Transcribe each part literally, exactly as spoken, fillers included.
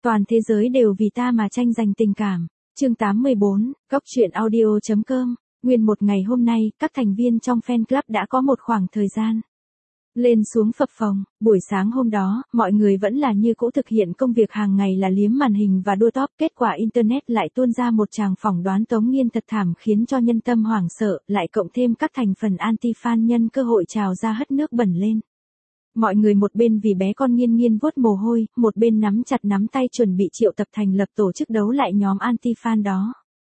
Toàn thế giới đều vì ta mà tranh giành tình cảm. Chương tám mươi bốn, Góc truyện audio chấm com. Nguyên một ngày hôm nay, các thành viên trong fan club đã có một khoảng thời gian lên xuống phập phồng. Buổi sáng hôm đó, mọi người vẫn là như cũ thực hiện công việc hàng ngày là liếm màn hình và đua top. Kết quả Internet lại tuôn ra một tràng phỏng đoán Tống Nghiên thật thảm khiến cho nhân tâm hoảng sợ, lại cộng thêm các thành phần anti-fan nhân cơ hội trào ra hất nước bẩn lên. Mọi người một bên vì bé con Nghiên Nghiên vuốt mồ hôi, một bên nắm chặt nắm tay chuẩn bị triệu tập thành lập tổ chức đấu lại nhóm anti-fan đó.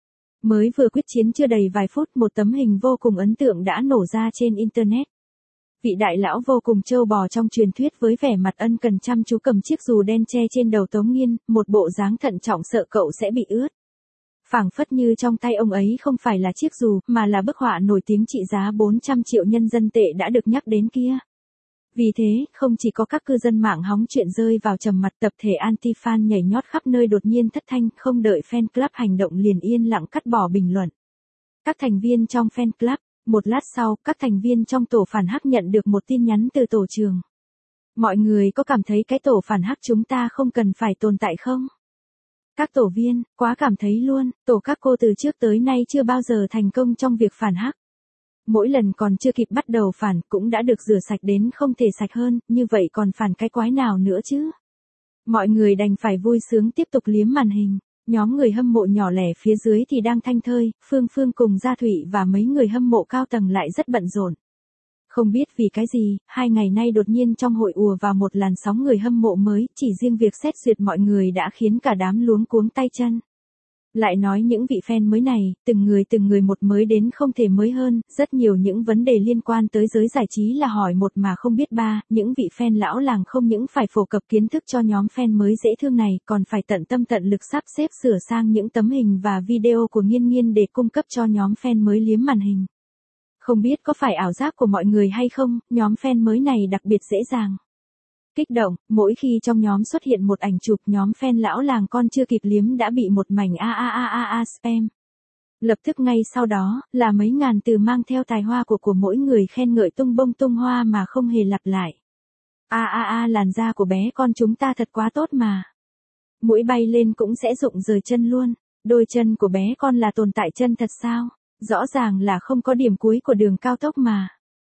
Mới vừa quyết chiến chưa đầy vài phút, một tấm hình vô cùng ấn tượng đã nổ ra trên Internet. Vị đại lão vô cùng trâu bò trong truyền thuyết với vẻ mặt ân cần chăm chú cầm chiếc dù đen che trên đầu Tống Nghiên, một bộ dáng thận trọng sợ cậu sẽ bị ướt. Phảng phất như trong tay ông ấy không phải là chiếc dù, mà là bức họa nổi tiếng trị giá bốn trăm triệu nhân dân tệ đã được nhắc đến kia. Vì thế, không chỉ có các cư dân mạng hóng chuyện rơi vào trầm mặc, tập thể anti-fan nhảy nhót khắp nơi đột nhiên thất thanh, không đợi fan club hành động liền yên lặng cắt bỏ bình luận. Các thành viên trong fan club, một lát sau, các thành viên trong tổ phản hắc nhận được một tin nhắn từ tổ trường. Mọi người có cảm thấy cái tổ phản hắc chúng ta không cần phải tồn tại không? Các tổ viên, quá cảm thấy luôn, tổ các cô từ trước tới nay chưa bao giờ thành công trong việc phản hắc. Mỗi lần còn chưa kịp bắt đầu phản cũng đã được rửa sạch đến không thể sạch hơn, như vậy còn phản cái quái nào nữa chứ? Mọi người đành phải vui sướng tiếp tục liếm màn hình. Nhóm người hâm mộ nhỏ lẻ phía dưới thì đang thanh thơi, Phương Phương cùng Gia Thụy và mấy người hâm mộ cao tầng lại rất bận rộn. Không biết vì cái gì, hai ngày nay đột nhiên trong hội ùa vào một làn sóng người hâm mộ mới, chỉ riêng việc xét duyệt mọi người đã khiến cả đám luống cuống tay chân. Lại nói những vị fan mới này, từng người từng người một mới đến không thể mới hơn, rất nhiều những vấn đề liên quan tới giới giải trí là hỏi một mà không biết ba, những vị fan lão làng không những phải phổ cập kiến thức cho nhóm fan mới dễ thương này, còn phải tận tâm tận lực sắp xếp sửa sang những tấm hình và video của Nghiên Nghiên để cung cấp cho nhóm fan mới liếm màn hình. Không biết có phải ảo giác của mọi người hay không, nhóm fan mới này đặc biệt dễ dàng kích động, mỗi khi trong nhóm xuất hiện một ảnh chụp nhóm fan lão làng con chưa kịp liếm đã bị một mảnh a a a a a spam. Lập tức ngay sau đó, là mấy ngàn từ mang theo tài hoa của của mỗi người khen ngợi tung bông tung hoa mà không hề lặp lại. A a a làn da của bé con chúng ta thật quá tốt mà. Mũi bay lên cũng sẽ rụng rời chân luôn, đôi chân của bé con là tồn tại chân thật sao? Rõ ràng là không có điểm cuối của đường cao tốc mà.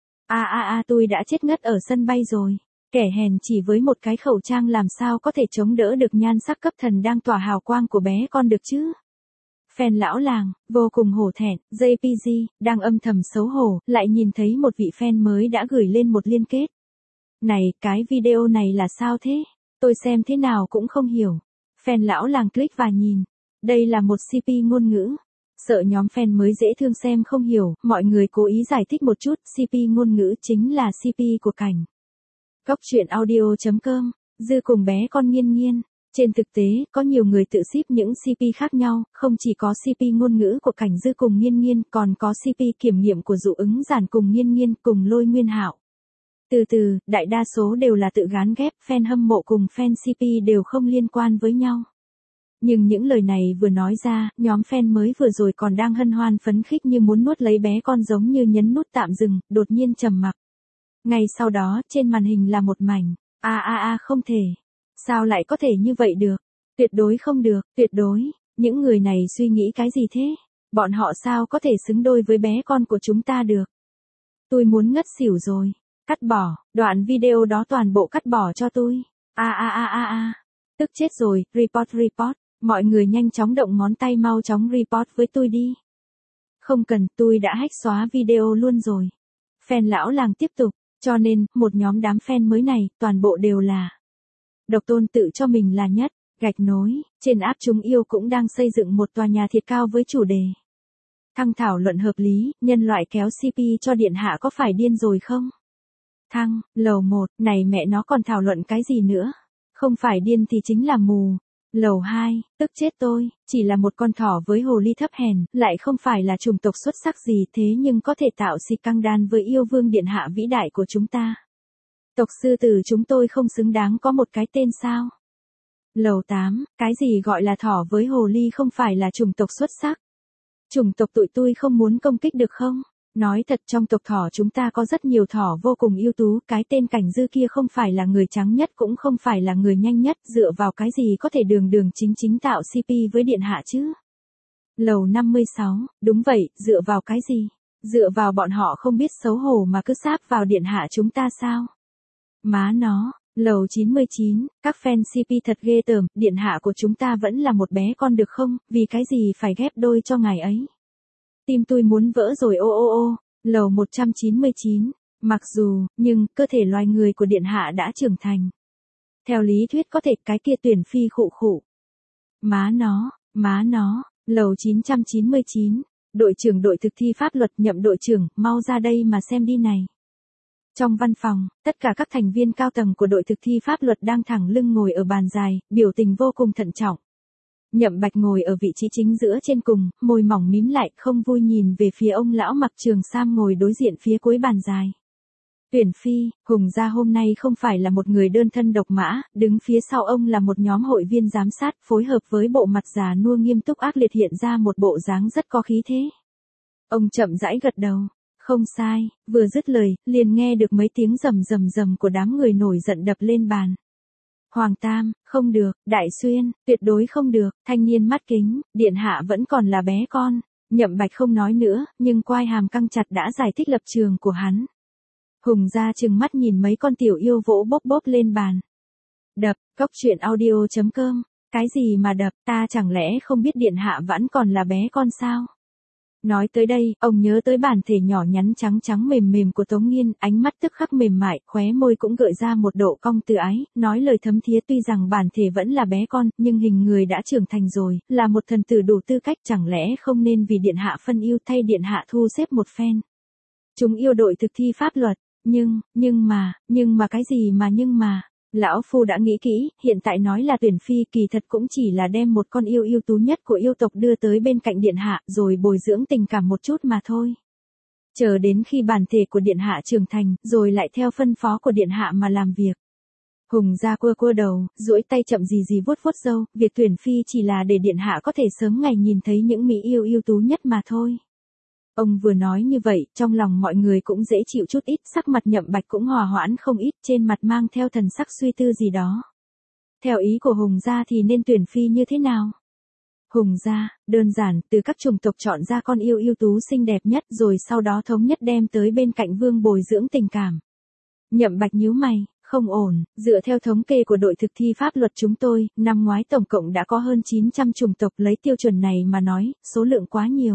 A a a tôi đã chết ngất ở sân bay rồi. Kẻ hèn chỉ với một cái khẩu trang làm sao có thể chống đỡ được nhan sắc cấp thần đang tỏa hào quang của bé con được chứ? Fan lão làng, vô cùng hổ thẹn, jay pê giê, đang âm thầm xấu hổ, lại nhìn thấy một vị fan mới đã gửi lên một liên kết. Này, cái video này là sao thế? Tôi xem thế nào cũng không hiểu. Fan lão làng click và nhìn. Đây là một xê pê ngôn ngữ. Sợ nhóm fan mới dễ thương xem không hiểu, mọi người cố ý giải thích một chút, xê pê ngôn ngữ chính là xê pê của Cảnh. Góc truyện audio chấm com, Dư cùng bé con Nghiên Nghiên. Trên thực tế, có nhiều người tự ship những xê pê khác nhau, không chỉ có xê pê ngôn ngữ của Cảnh Dư cùng Nghiên Nghiên, còn có xê pê kiểm nghiệm của Dụ Ứng Giản cùng Nghiên Nghiên cùng Lôi Nguyên Hạo. Từ từ, đại đa số đều là tự gán ghép, fan hâm mộ cùng fan xê pê đều không liên quan với nhau. Nhưng những lời này vừa nói ra, nhóm fan mới vừa rồi còn đang hân hoan phấn khích như muốn nuốt lấy bé con giống như nhấn nút tạm dừng, đột nhiên trầm mặc. Ngay sau đó, trên màn hình là một mảnh, a a a không thể. Sao lại có thể như vậy được? Tuyệt đối không được, tuyệt đối. Những người này suy nghĩ cái gì thế? Bọn họ sao có thể xứng đôi với bé con của chúng ta được? Tôi muốn ngất xỉu rồi. Cắt bỏ, đoạn video đó toàn bộ cắt bỏ cho tôi. A a a a a. Tức chết rồi, report report. Mọi người nhanh chóng động ngón tay mau chóng report với tôi đi. Không cần, tôi đã hack xóa video luôn rồi. Fan lão làng tiếp tục. Cho nên, một nhóm đám fan mới này, toàn bộ đều là độc tôn tự cho mình là nhất, gạch nối, trên app chúng yêu cũng đang xây dựng một tòa nhà thiệt cao với chủ đề. Thăng thảo luận hợp lý, nhân loại kéo xê pê cho điện hạ có phải điên rồi không? Thăng, lầu một, này mẹ nó còn thảo luận cái gì nữa? Không phải điên thì chính là mù. Lầu hai, tức chết tôi, chỉ là một con thỏ với hồ ly thấp hèn, lại không phải là chủng tộc xuất sắc gì thế nhưng có thể tạo si căng đan với yêu vương điện hạ vĩ đại của chúng ta. Tộc sư tử chúng tôi không xứng đáng có một cái tên sao? Lầu tám, cái gì gọi là thỏ với hồ ly không phải là chủng tộc xuất sắc? Chủng tộc tụi tôi không muốn công kích được không? Nói thật trong tộc Thỏ chúng ta có rất nhiều thỏ vô cùng ưu tú, cái tên Cảnh Dư kia không phải là người trắng nhất cũng không phải là người nhanh nhất, dựa vào cái gì có thể đường đường chính chính tạo xê pê với điện hạ chứ? Lầu năm mươi sáu, đúng vậy, dựa vào cái gì? Dựa vào bọn họ không biết xấu hổ mà cứ sáp vào điện hạ chúng ta sao? Má nó, lầu chín mươi chín, các fan xê pê thật ghê tởm, điện hạ của chúng ta vẫn là một bé con được không, vì cái gì phải ghép đôi cho ngài ấy? Tim tôi muốn vỡ rồi ô ô ô, lầu một trăm chín mươi chín, mặc dù, nhưng, cơ thể loài người của điện hạ đã trưởng thành. Theo lý thuyết có thể cái kia Tuyển Phi khụ khụ. Má nó, má nó, lầu chín trăm chín mươi chín, đội trưởng đội thực thi pháp luật Nhậm đội trưởng, mau ra đây mà xem đi này. Trong văn phòng, tất cả các thành viên cao tầng của đội thực thi pháp luật đang thẳng lưng ngồi ở bàn dài, biểu tình vô cùng thận trọng. Nhậm Bạch ngồi ở vị trí chính giữa trên cùng, môi mỏng mím lại, không vui nhìn về phía ông lão mặc trường sam ngồi đối diện phía cuối bàn dài. Tuyển Phi, Hùng gia hôm nay không phải là một người đơn thân độc mã, đứng phía sau ông là một nhóm hội viên giám sát, phối hợp với bộ mặt già nua nghiêm túc ác liệt hiện ra một bộ dáng rất có khí thế. Ông chậm rãi gật đầu. Không sai, vừa dứt lời, liền nghe được mấy tiếng rầm rầm rầm của đám người nổi giận đập lên bàn. Hoàng Tam, không được, Đại Xuyên, tuyệt đối không được, thanh niên mắt kính, điện hạ vẫn còn là bé con. Nhậm Bạch không nói nữa, nhưng quai hàm căng chặt đã giải thích lập trường của hắn. Hùng gia trừng mắt nhìn mấy con tiểu yêu vỗ bốp bốp lên bàn. Đập, cốc truyện audio chấm com, cái gì mà đập, ta chẳng lẽ không biết điện hạ vẫn còn là bé con sao? Nói tới đây, ông nhớ tới bản thể nhỏ nhắn trắng trắng mềm mềm của Tống Nghiên, ánh mắt tức khắc mềm mại, khóe môi cũng gợi ra một độ cong từ ái, nói lời thấm thía tuy rằng bản thể vẫn là bé con, nhưng hình người đã trưởng thành rồi, là một thần tử đủ tư cách, chẳng lẽ không nên vì điện hạ phân ưu thay điện hạ thu xếp một phen. Chúng yêu đội thực thi pháp luật, nhưng, nhưng mà, nhưng mà cái gì mà nhưng mà. Lão Phu đã nghĩ kỹ, hiện tại nói là Tuyển Phi kỳ thật cũng chỉ là đem một con yêu ưu tú nhất của yêu tộc đưa tới bên cạnh điện hạ rồi bồi dưỡng tình cảm một chút mà thôi. Chờ đến khi bản thể của điện hạ trưởng thành, rồi lại theo phân phó của điện hạ mà làm việc. Hùng gia cua cua đầu, duỗi tay chậm gì gì vuốt vuốt râu, việc Tuyển Phi chỉ là để điện hạ có thể sớm ngày nhìn thấy những mỹ yêu ưu tú nhất mà thôi. Ông vừa nói như vậy, trong lòng mọi người cũng dễ chịu chút ít, sắc mặt Nhậm Bạch cũng hòa hoãn không ít, trên mặt mang theo thần sắc suy tư gì đó. Theo ý của Hùng gia thì nên Tuyển Phi như thế nào? Hùng gia, đơn giản, từ các chủng tộc chọn ra con yêu ưu tú xinh đẹp nhất rồi sau đó thống nhất đem tới bên cạnh vương bồi dưỡng tình cảm. Nhậm Bạch nhíu mày, không ổn, dựa theo thống kê của đội thực thi pháp luật chúng tôi, năm ngoái tổng cộng đã có hơn chín trăm chủng tộc, lấy tiêu chuẩn này mà nói, số lượng quá nhiều.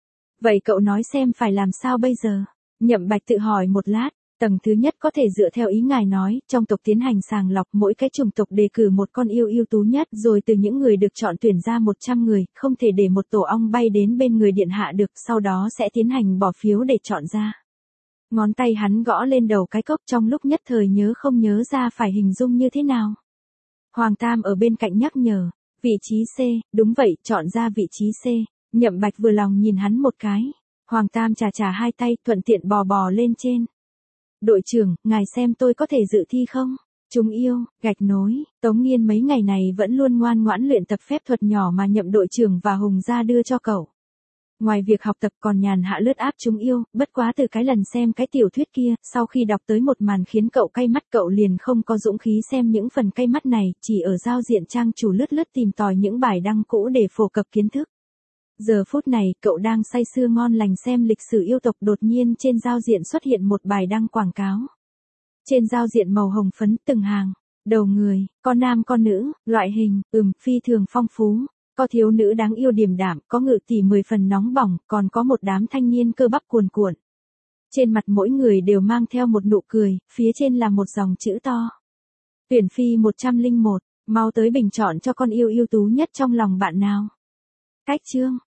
Vậy cậu nói xem phải làm sao bây giờ? Nhậm Bạch tự hỏi một lát, tầng thứ nhất có thể dựa theo ý ngài nói, trong tộc tiến hành sàng lọc, mỗi cái chủng tộc đề cử một con yêu ưu tú nhất, rồi từ những người được chọn tuyển ra một trăm người, không thể để một tổ ong bay đến bên người điện hạ được, sau đó sẽ tiến hành bỏ phiếu để chọn ra. Ngón tay hắn gõ lên đầu cái cốc, trong lúc nhất thời nhớ không nhớ ra phải hình dung như thế nào. Hoàng Tam ở bên cạnh nhắc nhở, vị trí C, đúng vậy, chọn ra vị trí C. Nhậm Bạch vừa lòng nhìn hắn một cái. Hoàng Tam chà chà hai tay, thuận tiện bò bò lên trên. Đội trưởng, ngài xem tôi có thể dự thi không? Chúng yêu, gạch nối, Tống Nghiên mấy ngày này vẫn luôn ngoan ngoãn luyện tập phép thuật nhỏ mà Nhậm đội trưởng và Hùng gia đưa cho cậu. Ngoài việc học tập còn nhàn hạ lướt áp chúng yêu, bất quá từ cái lần xem cái tiểu thuyết kia, sau khi đọc tới một màn khiến cậu cay mắt, cậu liền không có dũng khí xem những phần cay mắt này, chỉ ở giao diện trang chủ lướt lướt tìm tòi những bài đăng cũ để phổ cập kiến thức. Giờ phút này, cậu đang say sưa ngon lành xem lịch sử yêu tộc, đột nhiên trên giao diện xuất hiện một bài đăng quảng cáo. Trên giao diện màu hồng phấn từng hàng, đầu người, con nam con nữ, loại hình, ừm, phi thường phong phú. Có thiếu nữ đáng yêu điềm đạm, có ngự tỷ mười phần nóng bỏng, còn có một đám thanh niên cơ bắp cuồn cuộn. Trên mặt mỗi người đều mang theo một nụ cười, phía trên là một dòng chữ to. Tuyển Phi một trăm lẻ một, mau tới bình chọn cho con yêu ưu tú nhất trong lòng bạn nào. Cách chương